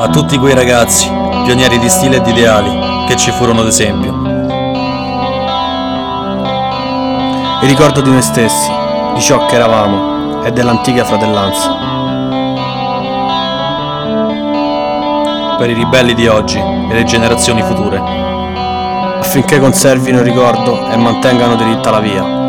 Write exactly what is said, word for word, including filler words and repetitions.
A tutti quei ragazzi, pionieri di stile e di ideali, che ci furono d'esempio. Il ricordo di noi stessi, di ciò che eravamo e dell'antica fratellanza. Per i ribelli di oggi e le generazioni future. Affinché conservino il ricordo e mantengano diritta la via.